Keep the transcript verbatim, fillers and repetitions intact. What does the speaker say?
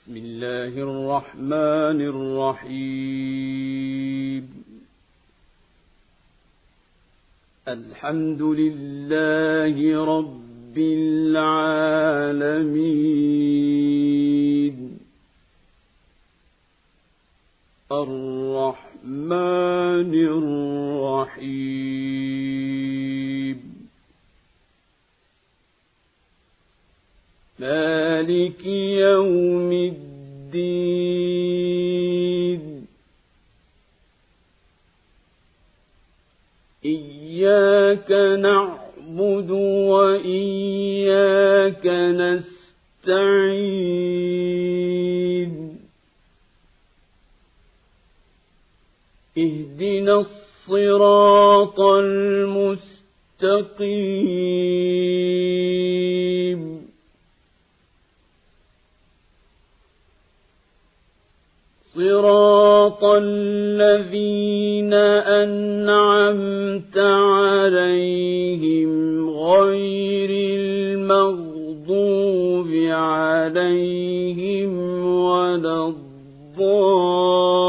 بسم الله الرحمن الرحيم. الحمد لله رب العالمين الرحمن الرحيم مالك يوم الدين إياك نعبد وإياك نستعين اهدنا الصراط المستقيم صراط الذين أنعمت عليهم غير المغضوب عليهم ولا الضالين